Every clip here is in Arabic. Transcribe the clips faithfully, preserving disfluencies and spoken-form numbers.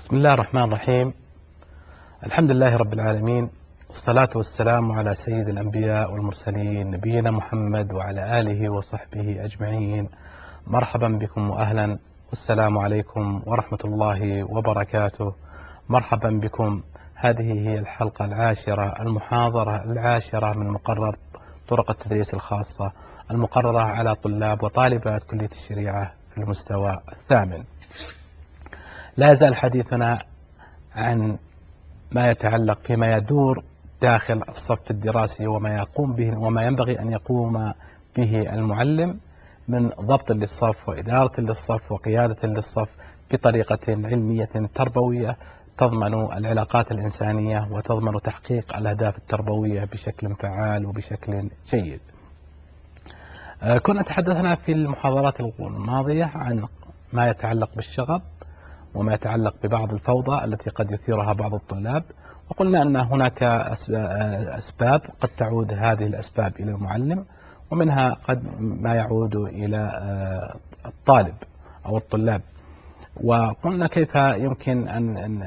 بسم الله الرحمن الرحيم. الحمد لله رب العالمين، والصلاة والسلام على سيد الأنبياء والمرسلين نبينا محمد وعلى آله وصحبه أجمعين. مرحبا بكم وأهلا، والسلام عليكم ورحمة الله وبركاته. مرحبا بكم. هذه هي الحلقة العاشرة، المحاضرة العاشرة من مقرر طرق التدريس الخاصة المقررة على طلاب وطالبات كلية الشريعة في المستوى الثامن. لا يزال حديثنا عن ما يتعلق فيما يدور داخل الصف الدراسي وما يقوم به وما ينبغي أن يقوم به المعلم من ضبط للصف وإدارة للصف وقيادة للصف بطريقة علمية تربوية تضمن العلاقات الإنسانية وتضمن تحقيق الأهداف التربوية بشكل فعال وبشكل جيد. كنا تحدثنا في المحاضرات الماضية عن ما يتعلق بالشغب وما يتعلق ببعض الفوضى التي قد يثيرها بعض الطلاب، وقلنا أن هناك أسباب قد تعود هذه الأسباب إلى المعلم، ومنها قد ما يعود إلى الطالب أو الطلاب. وقلنا كيف يمكن أن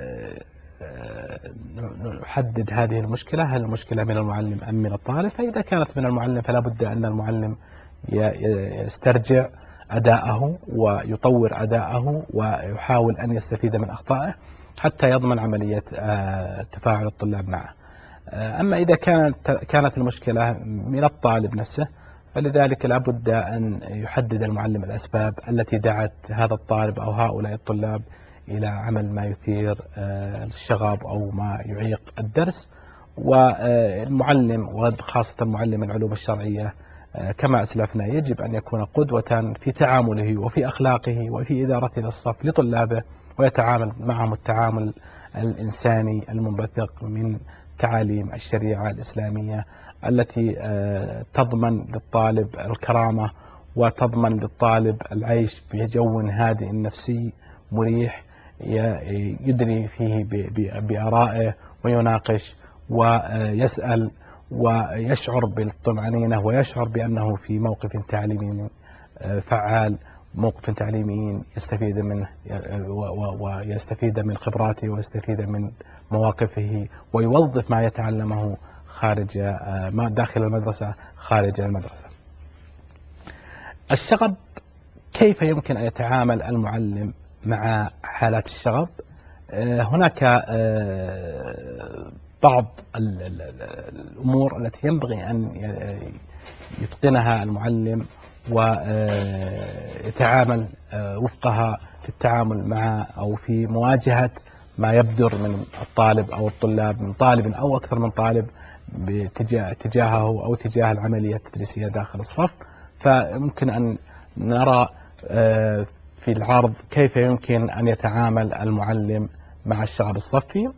نحدد هذه المشكلة، هل المشكلة من المعلم أم من الطالب؟ فإذا كانت من المعلم فلا بد أن المعلم يسترجع أداءه ويطور أداءه ويحاول أن يستفيد من أخطائه حتى يضمن عملية تفاعل الطلاب معه. أما إذا كانت كانت المشكلة من الطالب نفسه، فلذلك لا بد أن يحدد المعلم الأسباب التي دعت هذا الطالب أو هؤلاء الطلاب إلى عمل ما يثير الشغب أو ما يعيق الدرس. والمعلم وخاصة معلم العلوم الشرعية كما أسلفنا يجب أن يكون قدوة في تعامله وفي أخلاقه وفي إدارته للصف لطلابه، ويتعامل معهم التعامل الإنساني المنبثق من تعاليم الشريعة الإسلامية التي تضمن للطالب الكرامة وتضمن للطالب العيش بجو هادئ نفسي مريح يدري فيه بآرائه ويناقش ويسأل ويشعر بالطمأنينة ويشعر بأنه في موقف تعليمي فعال، موقف تعليمي يستفيد منه ويستفيد من خبراته ويستفيد من مواقفه ويوظف ما يتعلمه خارج ما داخل المدرسة خارج المدرسة. الشغب، كيف يمكن أن يتعامل المعلم مع حالات الشغب؟ هناك بعض الأمور التي ينبغي أن يتقنها المعلم ويتعامل وفقها في التعامل مع أو في مواجهة ما يبدر من الطالب أو الطلاب، من طالب أو أكثر من طالب تجاهه أو تجاه العملية التدريسية داخل الصف. فيمكن أن نرى في العرض كيف يمكن أن يتعامل المعلم مع الشغب الصفي.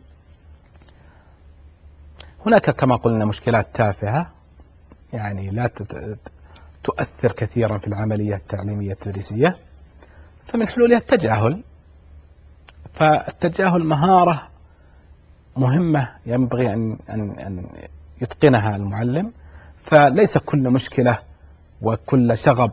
هناك كما قلنا مشكلات تافهة يعني لا تؤثر كثيرا في العملية التعليمية التدريسية، فمن حلولها التجاهل. فالتجاهل مهارة مهمة ينبغي أن أن أن يتقنها المعلم. فليس كل مشكلة وكل شغب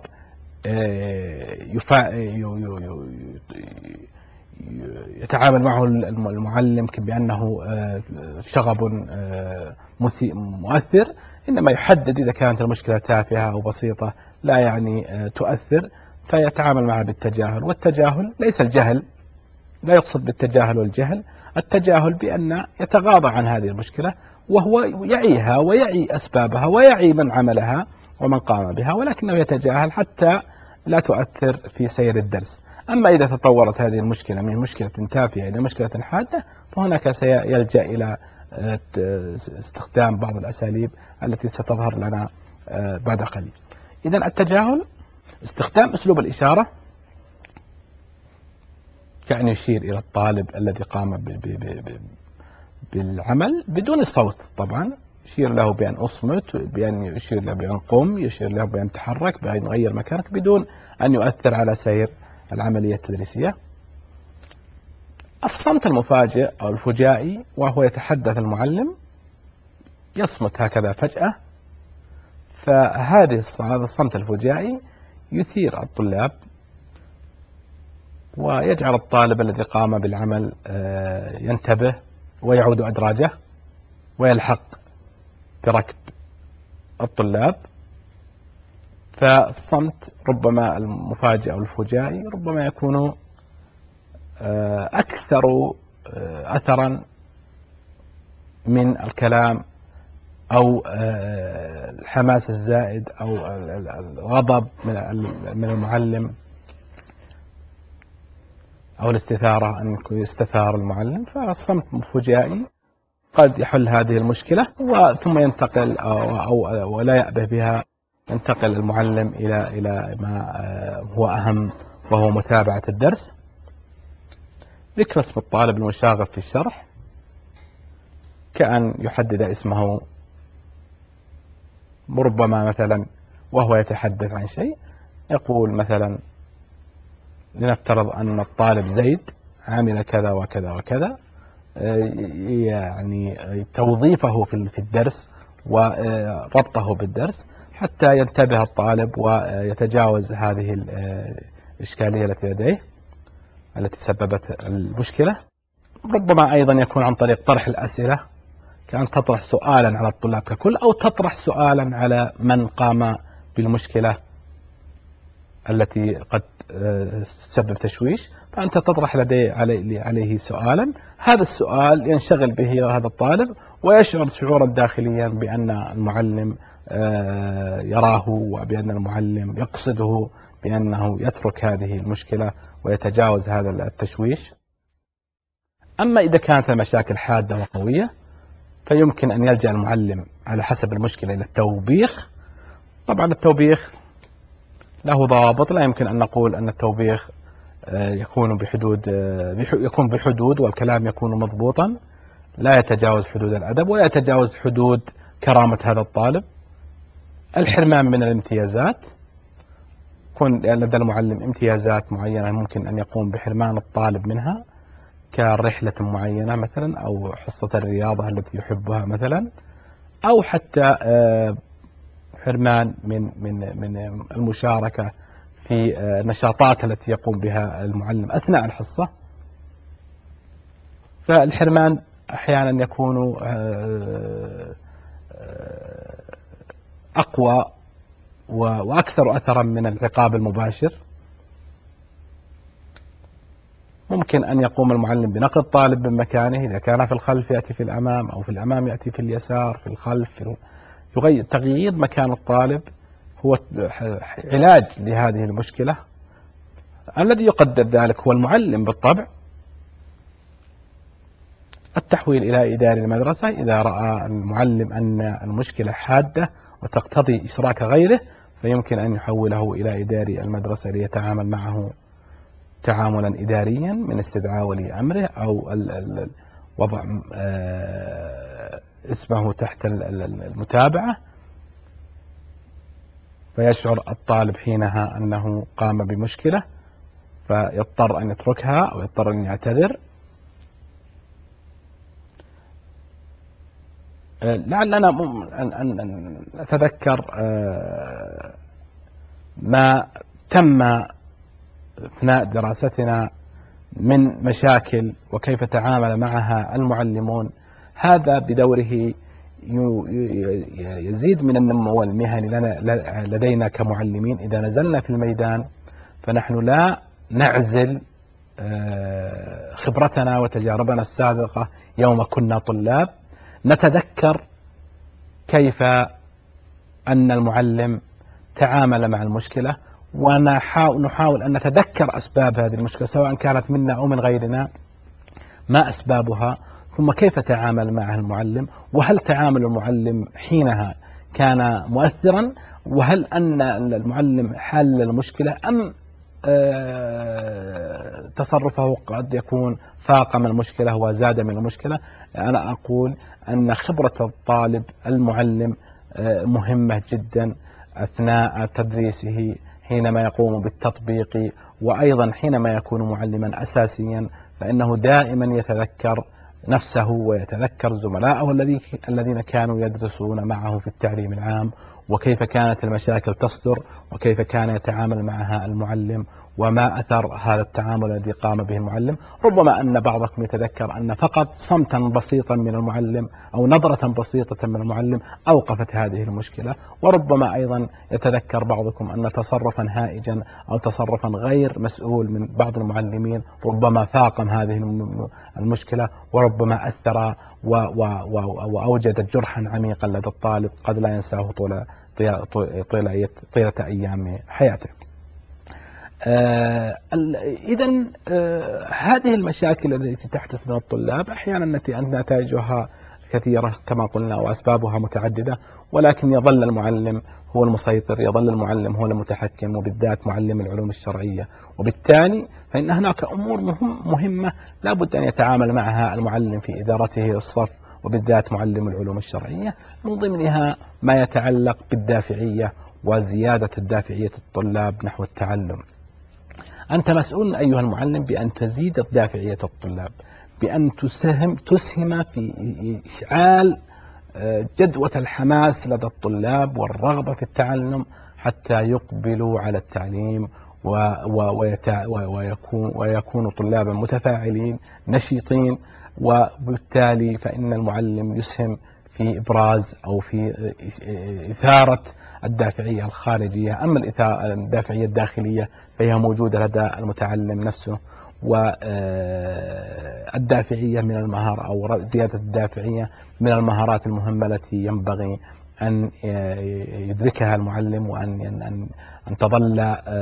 يتعامل معه المعلم بأنه شغب مؤثر، إنما يحدد إذا كانت المشكلة تافهة أو بسيطة لا يعني تؤثر فيتعامل معها بالتجاهل. والتجاهل ليس الجهل، لا يقصد بالتجاهل والجهل، التجاهل بأن يتغاضى عن هذه المشكلة وهو يعيها ويعي أسبابها ويعي من عملها ومن قام بها، ولكنه يتجاهل حتى لا تؤثر في سير الدرس. أما إذا تطورت هذه المشكلة من مشكلة تافهة إلى مشكلة حادة، فهناك سيلجأ إلى استخدام بعض الأساليب التي ستظهر لنا بعد قليل. إذن التجاهل استخدام أسلوب الإشارة، كأن يشير إلى الطالب الذي قام بالعمل بدون الصوت، طبعا يشير له بأن أصمت، بأن يشير له بأن قم، يشير له بأن تحرك، بأن يغير مكانك، بدون أن يؤثر على سير العملية التدريسية. الصمت المفاجئ أو الفجائي، وهو يتحدث المعلم يصمت هكذا فجأة، فهذا الصمت الفجائي يثير الطلاب ويجعل الطالب الذي قام بالعمل ينتبه ويعود أدراجه ويلحق بركب الطلاب. فالصمت ربما المفاجئ أو الفجائي ربما يكون أكثر أثرا من الكلام أو الحماس الزائد أو الغضب من المعلم أو الاستثارة أن يستثار المعلم. فالصمت الفجائي قد يحل هذه المشكلة ثم ينتقل أو ولا يأبه بها، ينتقل المعلم إلى إلى ما هو أهم وهو متابعة الدرس. ذكر اسم الطالب المشاغب في الشرح كأن يحدد اسمه، ربما مثلا وهو يتحدث عن شيء يقول مثلا لنفترض أن الطالب زيد عمل كذا وكذا وكذا، يعني توظيفه في الدرس وربطه بالدرس حتى ينتبه الطالب ويتجاوز هذه الإشكالية التي لديه التي سببت المشكلة. ربما أيضا يكون عن طريق طرح الأسئلة، كأن تطرح سؤالا على الطلاب ككل أو تطرح سؤالا على من قام بالمشكلة التي قد تسبب تشويش، فأنت تطرح لديه عليه سؤالا، هذا السؤال ينشغل به هذا الطالب ويشعر شعورا داخليا بأن المعلم يراه وبأن المعلم يقصده بأنه يترك هذه المشكلة ويتجاوز هذا التشويش. أما إذا كانت المشاكل حادة وقوية فيمكن أن يلجأ المعلم على حسب المشكلة إلى التوبيخ. طبعا التوبيخ له ضوابط، لا يمكن أن نقول أن التوبيخ يكون بحدود يكون بحدود والكلام يكون مضبوطا، لا يتجاوز حدود الأدب ولا يتجاوز حدود كرامة هذا الطالب. الحرمان من الامتيازات، يكون لدى المعلم امتيازات معينة ممكن أن يقوم بحرمان الطالب منها كرحلة معينة مثلا أو حصة الرياضة التي يحبها مثلا، أو حتى حرمان من من من المشاركة في النشاطات التي يقوم بها المعلم أثناء الحصة. فالحرمان أحيانا يكون أقوى وأكثر أثرا من العقاب المباشر. ممكن أن يقوم المعلم بنقل الطالب من مكانه، إذا كان في الخلف يأتي في الأمام أو في الأمام يأتي في اليسار، في الخلف يغير. تغيير مكان الطالب هو علاج لهذه المشكلة. الذي يقدر ذلك هو المعلم بالطبع. التحويل إلى إداري المدرسة إذا رأى المعلم أن المشكلة حادة وتقتضي إشراك غيره فيمكن أن يحوله إلى إداري المدرسة ليتعامل معه تعاملا إداريا من استدعاء ولي أمره أو وضع اسمه تحت المتابعة، فيشعر الطالب حينها أنه قام بمشكلة فيضطر أن يتركها أو يضطر أن يعتذر. لعلنا أن نتذكر ما تم أثناء دراستنا من مشاكل وكيف تعامل معها المعلمون. هذا بدوره يزيد من النمو المهني لنا لدينا كمعلمين. إذا نزلنا في الميدان فنحن لا نعزل خبرتنا وتجاربنا السابقة يوم كنا طلاب، نتذكر كيف أن المعلم تعامل مع المشكلة ونحاول أن نتذكر أسباب هذه المشكلة سواء كانت منا أو من غيرنا، ما أسبابها ثم كيف تعامل معها المعلم، وهل تعامل المعلم حينها كان مؤثرا، وهل أن المعلم حل المشكلة أم تصرفه قد يكون فاقم المشكلة وزاد من المشكلة. أنا أقول أن خبرة الطالب المعلم مهمة جدا أثناء تدريسه حينما يقوم بالتطبيق، وأيضا حينما يكون معلما أساسيا فإنه دائما يتذكر نفسه ويتذكر زملائه الذين كانوا يدرسون معه في التعليم العام وكيف كانت المشاكل تصدر، وكيف كان يتعامل معها المعلم، وما أثر هذا التعامل الذي قام به المعلم. ربما أن بعضكم يتذكر أن فقط صمتا بسيطا من المعلم أو نظرة بسيطة من المعلم أوقفت هذه المشكلة. وربما أيضا يتذكر بعضكم أن تصرفا هائجا أو تصرفا غير مسؤول من بعض المعلمين ربما فاقم هذه المشكلة، وربما أثر وأوجد جرحا عميقا لدى الطالب قد لا ينساه طول طيلة طيلة أيام حياته. آه إذا آه هذه المشاكل التي تحدث من الطلاب أحيانا نتائجها كثيرة كما قلنا وأسبابها متعددة، ولكن يظل المعلم هو المسيطر، يظل المعلم هو المتحكم، وبالذات معلم العلوم الشرعية. وبالتالي فإن هناك أمور مهم مهمة لا بد أن يتعامل معها المعلم في إدارته الصف، وبالذات معلم العلوم الشرعية. من ضمنها ما يتعلق بالدافعية وزيادة الدافعية الطلاب نحو التعلم. أنت مسؤول أيها المعلم بأن تزيد دافعية الطلاب، بأن تسهم تسهم في إشعال جدوى الحماس لدى الطلاب والرغبة في التعلم حتى يقبلوا على التعليم ويكون ويكونوا طلابا متفاعلين نشيطين. وبالتالي فإن المعلم يسهم في إبراز أو في إثارة الدافعية الخارجية. أما الدافعية الداخلية فهي موجودة لدى المتعلم نفسه. والدافعية من المهارة أو زيادة الدافعية من المهارات المهمة التي ينبغي أن يدركها المعلم، وأن أن تظل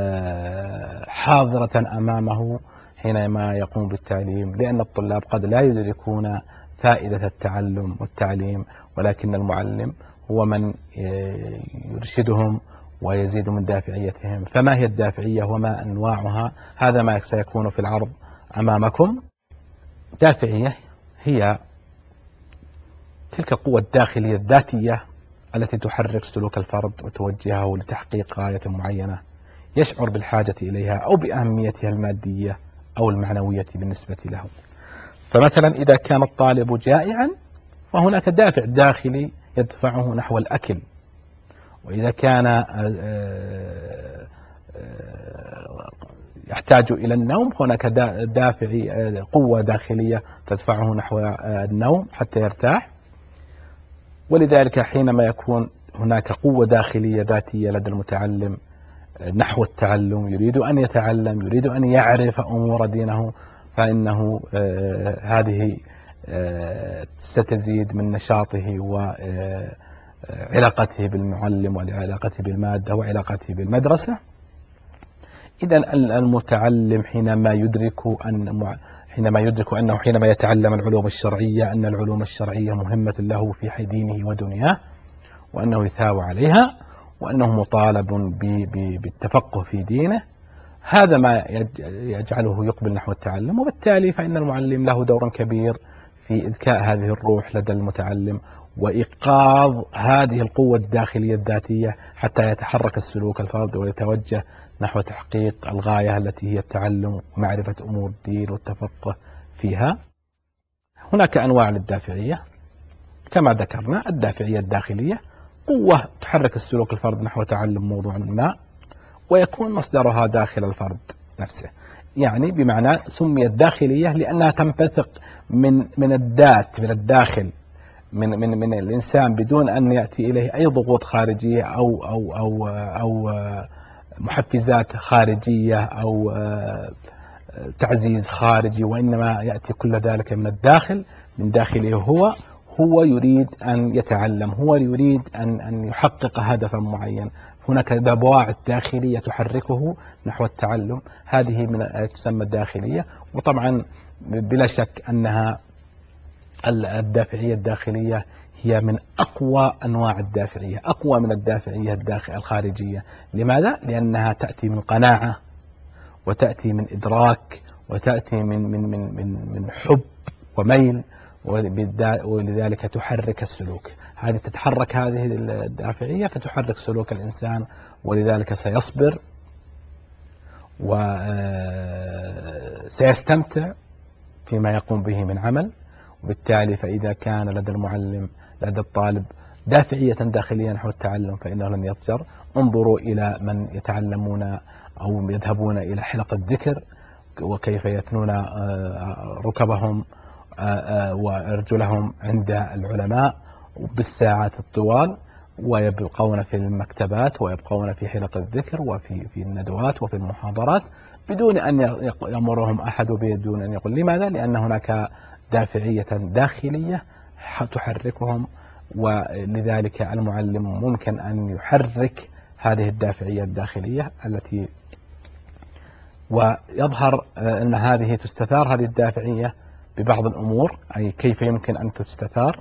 حاضرة أمامه حينما يقوم بالتعليم، لأن الطلاب قد لا يدركون فائدة التعلم والتعليم، ولكن المعلم هو من يرشدهم ويزيد من دافعيتهم. فما هي الدافعية وما أنواعها؟ هذا ما سيكون في العرض أمامكم. دافعية هي تلك القوة الداخلية الذاتية التي تحرك سلوك الفرد وتوجهه لتحقيق غاية معينة يشعر بالحاجة إليها أو بأهميتها المادية أو المعنوية بالنسبة له. فمثلا إذا كان الطالب جائعا فهناك دافع داخلي يدفعه نحو الأكل، وإذا كان يحتاج إلى النوم هناك دافع قوة داخلية تدفعه نحو النوم حتى يرتاح. ولذلك حينما يكون هناك قوة داخلية ذاتية لدى المتعلم نحو التعلم، يريد أن يتعلم، يريد أن يعرف أمور دينه، فإنه هذه ستزيد من نشاطه وعلاقته بالمعلم وعلاقته بالمادة وعلاقته بالمدرسة. إذا المتعلم حينما يدرك أن حينما يدرك أنه حينما يتعلم العلوم الشرعية أن العلوم الشرعية مهمة له في دينه ودنياه، وأنه يثاب عليها، وأنه مطالب بالتفقه في دينه، هذا ما يجعله يقبل نحو التعلم. وبالتالي فإن المعلم له دور كبير في إذكاء هذه الروح لدى المتعلم وإيقاظ هذه القوة الداخلية الذاتية حتى يتحرك السلوك الفردي ويتوجه نحو تحقيق الغاية التي هي التعلم ومعرفة أمور الدين والتفقه فيها. هناك أنواع للدافعية كما ذكرنا. الدافعية الداخلية قوة تحرك السلوك الفرد نحو تعلم موضوع ما، ويكون مصدرها داخل الفرد نفسه. يعني بمعنى سميت داخلية لأنها تنبثق من من الذات، من الداخل، من من من الإنسان بدون أن يأتي إليه أي ضغوط خارجية أو أو أو أو محفزات خارجية أو تعزيز خارجي، وإنما يأتي كل ذلك من الداخل، من داخله هو. هو يريد أن يتعلم، هو يريد أن أن يحقق هدفا معين. هناك دواعي داخلية تحركه نحو التعلم، هذه من تسمى الداخلية. وطبعا بلا شك أنها الدافعية الداخلية هي من أقوى أنواع الدافعية، أقوى من الدافعية الداخل الخارجية. لماذا؟ لأنها تأتي من قناعة، وتأتي من إدراك، وتأتي من من من من من حب وميل، ولذلك تحرك السلوك. هذه تتحرك هذه الدافعية فتحرك سلوك الإنسان، ولذلك سيصبر وسيستمتع فيما يقوم به من عمل. وبالتالي فإذا كان لدى المعلم لدى الطالب دافعية داخلية نحو التعلم فإنه لن يضجر. انظروا إلى من يتعلمون أو يذهبون إلى حلق الذكر وكيف يثنون ركبهم وأرجلهم عند العلماء بالساعات الطوال، ويبقون في المكتبات ويبقون في حلق الذكر وفي في الندوات وفي المحاضرات بدون أن يأمرهم أحد بدون أن يقول. لماذا؟ لأن هناك دافعية داخلية تحركهم، ولذلك المعلم ممكن أن يحرك هذه الدافعية الداخلية التي، ويظهر أن هذه تستثار هذه الدافعية ببعض الأمور. أي كيف يمكن أن تستثار؟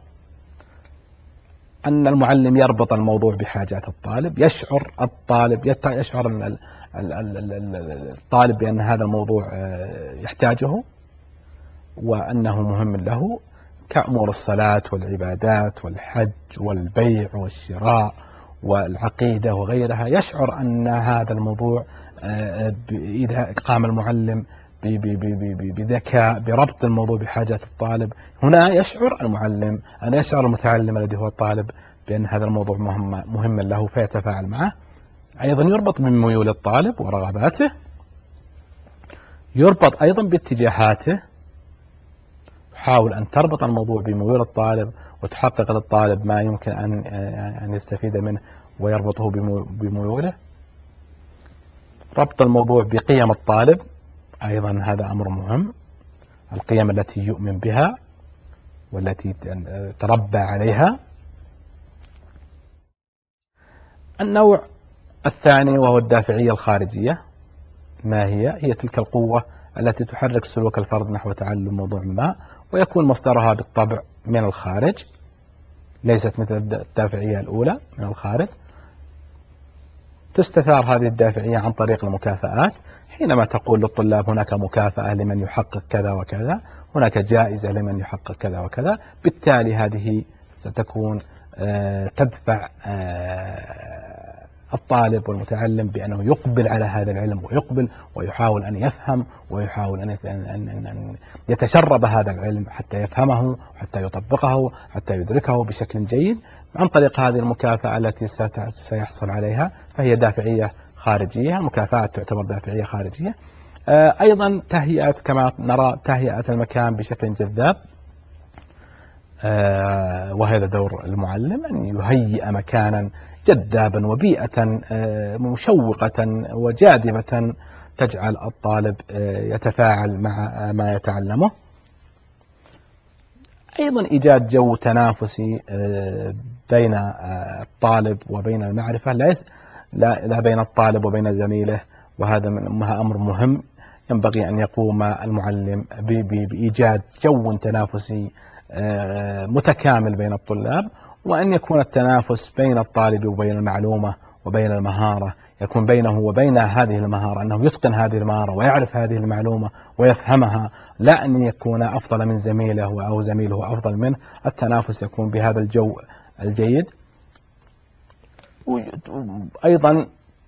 أن المعلم يربط الموضوع بحاجات الطالب، يشعر الطالب يشعر أن الطالب بأن هذا الموضوع يحتاجه وأنه مهم له، كأمور الصلاة والعبادات والحج والبيع والشراء والعقيدة وغيرها. يشعر أن هذا الموضوع إذا قام المعلم بذكاء بربط الموضوع بحاجات الطالب، هنا يشعر المعلم أن يشعر المتعلم الذي هو الطالب بأن هذا الموضوع مهم مهم له فيتفاعل معه. أيضا يربط من ميول الطالب ورغباته، يربط أيضا باتجاهاته. حاول أن تربط الموضوع بميول الطالب وتحقق للطالب ما يمكن أن أن يستفيد منه ويربطه بميوله. ربط الموضوع بقيم الطالب أيضا هذا أمر مهم، القيم التي يؤمن بها والتي تربى عليها. النوع الثاني وهو الدافعية الخارجية. ما هي؟ هي تلك القوة التي تحرك سلوك الفرد نحو تعلم موضوع ما، ويكون مصدرها بالطبع من الخارج، ليست مثل الدافعية الأولى من الخارج. تستثار هذه الدافعية عن طريق المكافآت، حينما تقول للطلاب هناك مكافأة لمن يحقق كذا وكذا، هناك جائزة لمن يحقق كذا وكذا، بالتالي هذه ستكون تدفع الطالب والمتعلم بأنه يقبل على هذا العلم ويقبل ويحاول أن يفهم ويحاول أن يتشرب هذا العلم حتى يفهمه حتى يطبقه حتى يدركه بشكل جيد عن طريق هذه المكافأة التي سيحصل عليها، فهي دافعية خارجية. المكافآت تعتبر دافعية خارجية. أيضا تهيئة، كما نرى تهيئة المكان بشكل جذاب، وهذا دور المعلم أن يهيئ مكانا جذابا وبيئة مشوقة وجاذبة تجعل الطالب يتفاعل مع ما يتعلمه. أيضا إيجاد جو تنافسي بين الطالب وبين المعرفة، لا بين الطالب وبين زميله، وهذا أمر مهم. ينبغي أن يقوم المعلم بإيجاد جو تنافسي متكامل بين الطلاب، وأن يكون التنافس بين الطالب وبين المعلومة وبين المهارة يكون بينه وبين هذه المهارة أنه يتقن هذه المهارة ويعرف هذه المعلومة ويفهمها، لا أن يكون أفضل من زميله أو زميله أفضل منه. التنافس يكون بهذا الجو الجيد. أيضا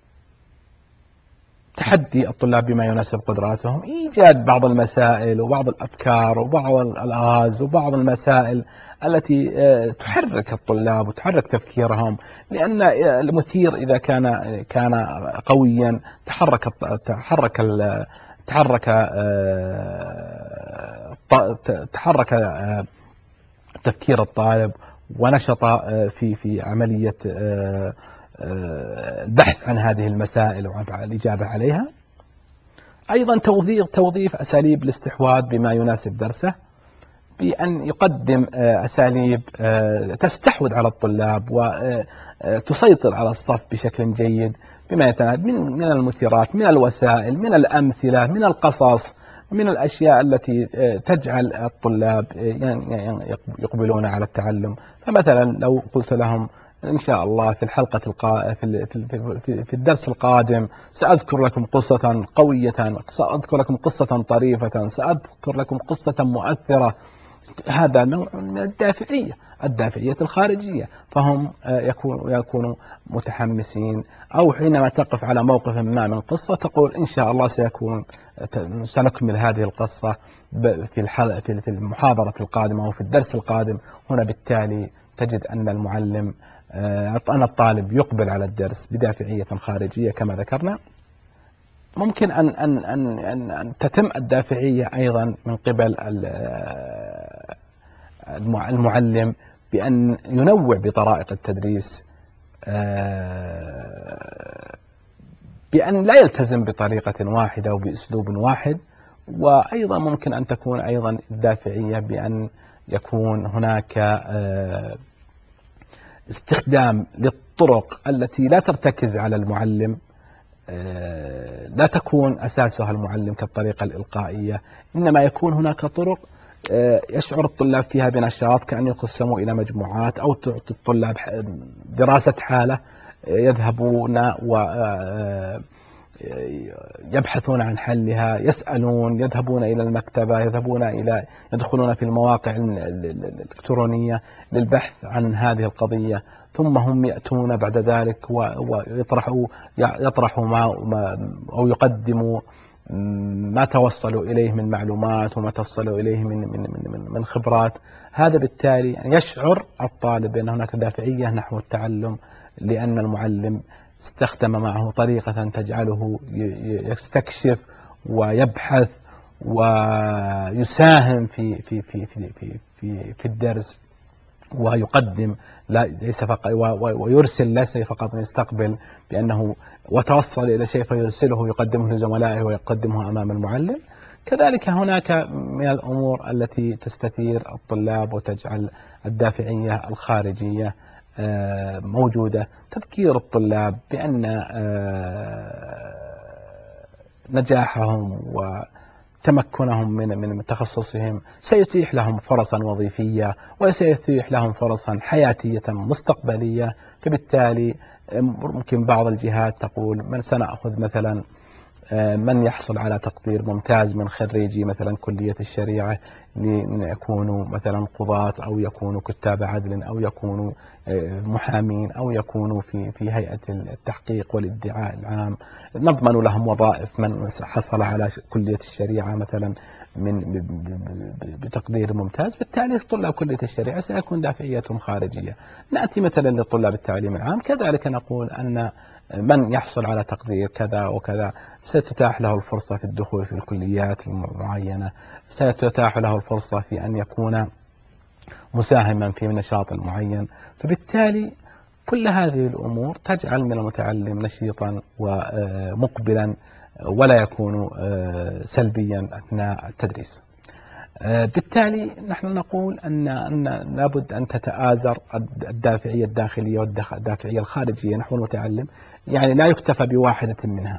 تحدي الطلاب بما يناسب قدراتهم، إيجاد بعض المسائل وبعض الأفكار وبعض الألغاز وبعض المسائل التي تحرك الطلاب وتحرك تفكيرهم، لأن المثير إذا كان كان قويا تحرك تحرك تحرك تحرك تفكير الطالب ونشط في في عملية البحث عن هذه المسائل وعن الإجابة عليها. أيضا توظيف توظيف أساليب الاستحواذ بما يناسب درسه، بأن يقدم أساليب تستحوذ على الطلاب وتسيطر على الصف بشكل جيد بما يتناسب من المثيرات، من الوسائل، من الأمثلة، من القصص، من الأشياء التي تجعل الطلاب يقبلون على التعلم. فمثلا لو قلت لهم إن شاء الله في الحلقة القا... في... في... في الدرس القادم سأذكر لكم قصة قوية، سأذكر لكم قصة طريفة، سأذكر لكم قصة مؤثرة، هذا نوع من الدافعية الدافعية الخارجية، فهم يكون يكونوا متحمسين. أو حينما تقف على موقف ما من قصة تقول إن شاء الله سيكون سنكمل هذه القصة في في المحاضرة القادمة أو في الدرس القادم. هنا بالتالي تجد أن المعلم أن الطالب يقبل على الدرس بدافعية خارجية كما ذكرنا. ممكن أن أن أن أن, أن تتم الدافعية أيضا من قبل المعلم بأن ينوع بطرائق التدريس، بأن لا يلتزم بطريقة واحدة وبأسلوب واحد. وأيضا ممكن أن تكون أيضا الدافعية بأن يكون هناك استخدام للطرق التي لا ترتكز على المعلم، لا تكون أساسها المعلم كالطريقة الإلقائية، إنما يكون هناك طرق يشعر الطلاب فيها بنشاط، كأن يقسموا إلى مجموعات أو تعطي الطلاب دراسة حالة يذهبون ويبحثون عن حلها، يسألون، يذهبون إلى المكتبة، يذهبون إلى يدخلون في المواقع الإلكترونية للبحث عن هذه القضية، ثم هم يأتون بعد ذلك ويطرحوا يطرحوا ما أو يقدموا ما توصلوا إليه من معلومات وما توصلوا إليه من من من من خبرات. هذا بالتالي يشعر الطالب بأن هناك دافعية نحو التعلم، لأن المعلم استخدم معه طريقة تجعله يستكشف ويبحث ويساهم في في في في في في, في الدرس، ويقدم لا ليس فقط ويرسل ليس فقط يستقبل بأنه وتوصل إلى شيء فيرسله يقدمه لزملائه ويقدمه أمام المعلم. كذلك هناك من الأمور التي تستثير الطلاب وتجعل الدافعية الخارجية موجودة، تذكير الطلاب بأن نجاحهم وتمكنهم من من تخصصهم سيتيح لهم فرصا وظيفية وسيتيح لهم فرصا حياتية مستقبلية. فبالتالي ممكن بعض الجهات تقول من سنأخذ مثلا من يحصل على تقدير ممتاز من خريجي مثلا كلية الشريعة ليكونوا مثلا قضاة أو يكونوا كتاب عدل أو يكونوا محامين أو يكونوا في في هيئة التحقيق والادعاء العام، نضمن لهم وظائف من حصل على كلية الشريعة مثلا من بتقدير ممتاز. بالتالي طلاب كلية الشريعة سيكون دافعيتهم خارجية. نأتي مثلا لطلاب التعليم العام، كذلك نقول أن من يحصل على تقدير كذا وكذا ستتاح له الفرصة في الدخول في الكليات المعينة، ستتاح له الفرصة في أن يكون مساهما في نشاط معين. فبالتالي كل هذه الأمور تجعل من المتعلم نشيطا ومقبلا ولا يكون سلبيا أثناء التدريس. بالتالي نحن نقول أن أن لابد أن تتآزر الدافعية الداخلية والدافعية الخارجية نحو المتعلم، يعني لا يكتفى بواحدة منها.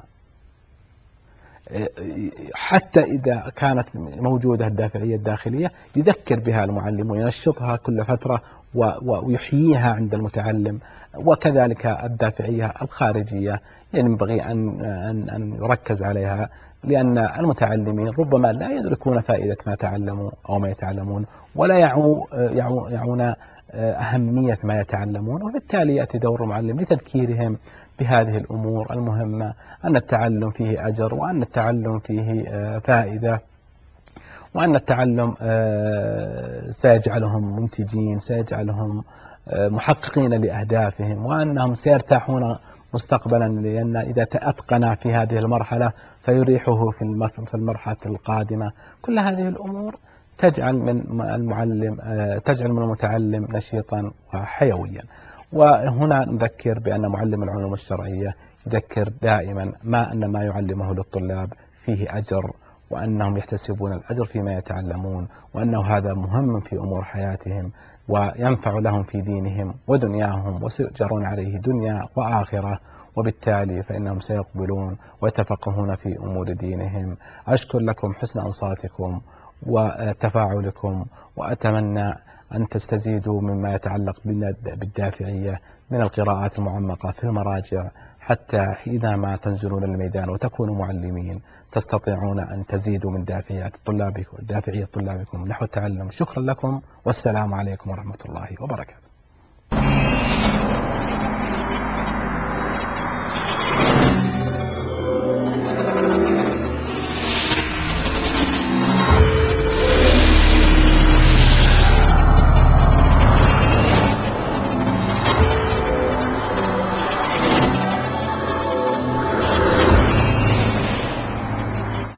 حتى إذا كانت موجودة الدافعية الداخلية يذكر بها المعلم وينشطها كل فترة ويحييها عند المتعلم، وكذلك الدافعية الخارجية ينبغي أن أن أن يركز عليها، لأن المتعلمين ربما لا يدركون فائدة ما تعلموا أو ما يتعلمون ولا يعو يعو يعون أهمية ما يتعلمون، وبالتالي يأتي دور المعلم لتذكيرهم بهذه الأمور المهمة، أن التعلم فيه أجر وأن التعلم فيه فائدة وأن التعلم سيجعلهم منتجين، سيجعلهم محققين لأهدافهم، وأنهم سيرتاحون مستقبلا، لأن إذا تأتقن في هذه المرحلة فيريحه في المرحلة القادمة. كل هذه الأمور تجعل من المعلم تجعل من المتعلم نشيطا وحيويا. وهنا نذكر بأن معلم العلوم الشرعية يذكر دائما ما أن ما يعلمه للطلاب فيه أجر، وأنهم يحتسبون الأجر فيما يتعلمون، وأنه هذا مهم في أمور حياتهم وينفع لهم في دينهم ودنياهم وسيؤجرون عليه دنيا وآخرة، وبالتالي فإنهم سيقبلون ويتفقهون في أمور دينهم. أشكر لكم حسن أنصاتكم وتفاعلكم، وأتمنى أن تستزيدوا مما يتعلق بالدافعية من القراءات المعمقة في المراجع، حتى حينما تنزلون الميدان وتكونوا معلمين تستطيعون أن تزيدوا من دافعية طلابكم دافعية طلابكم نحو التعلم. شكرا لكم، والسلام عليكم ورحمة الله وبركاته.